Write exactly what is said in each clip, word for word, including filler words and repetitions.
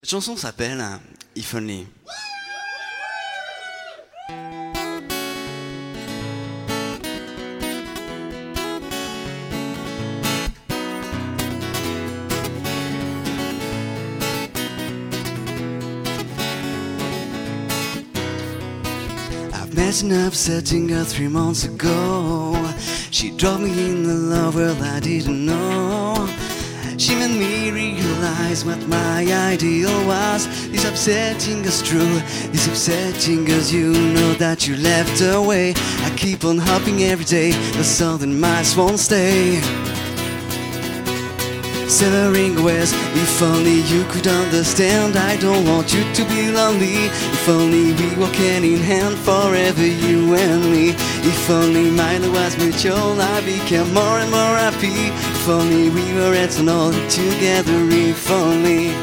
Cette chanson s'appelle If Only. I've met an upsetting girl three months ago. She dropped me in the love world I didn't know. She made me realize what my ideal was. This upsetting is true, this upsetting is you know that you left away. I keep on hopping every day, the southern miles won't stay. Severing west, if only you could understand. I don't want you to be lonely. If only we walk hand in hand forever, you and me. If only my love was mutual, I became more and more happy. If only we were eternal together, if only.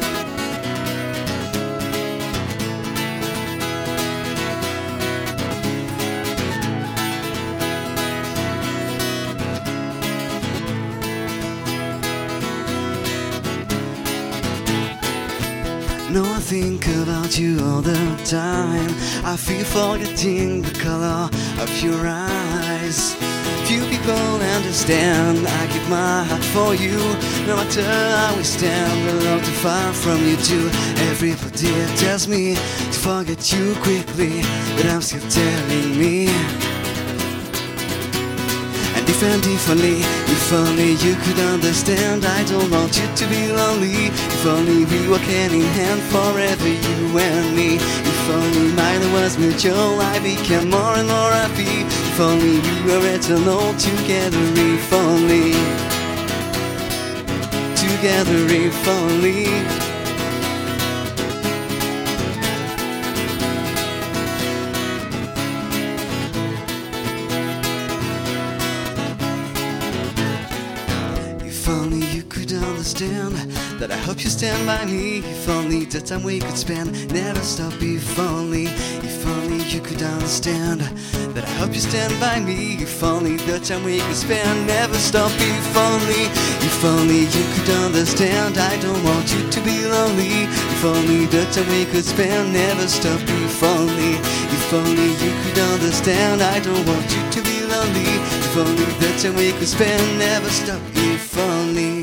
No, I think about you all the time. I feel forgetting the color of your eyes. Few people understand, I keep my heart for you. No matter how we stand, I long too far from you too. Everybody tells me to forget you quickly, but I'm still telling me. And if and if only, if only you could understand. I don't want you to be lonely. If only we walk hand in hand forever, you and me. If only my love was mutual, I became more and more happy. If only we were eternal together, if only. Together, if only. If only you could understand that I hope you stand by me. If only the time we could spend never stop. If only, if only you could understand that I hope you stand by me. If only the time we could spend never stop. If only, if only you could understand. I don't want you to be lonely. If only the time we could spend never stop. If only, if only you could understand. I don't want you to be lonely. If only the time we could spend never stop. If only.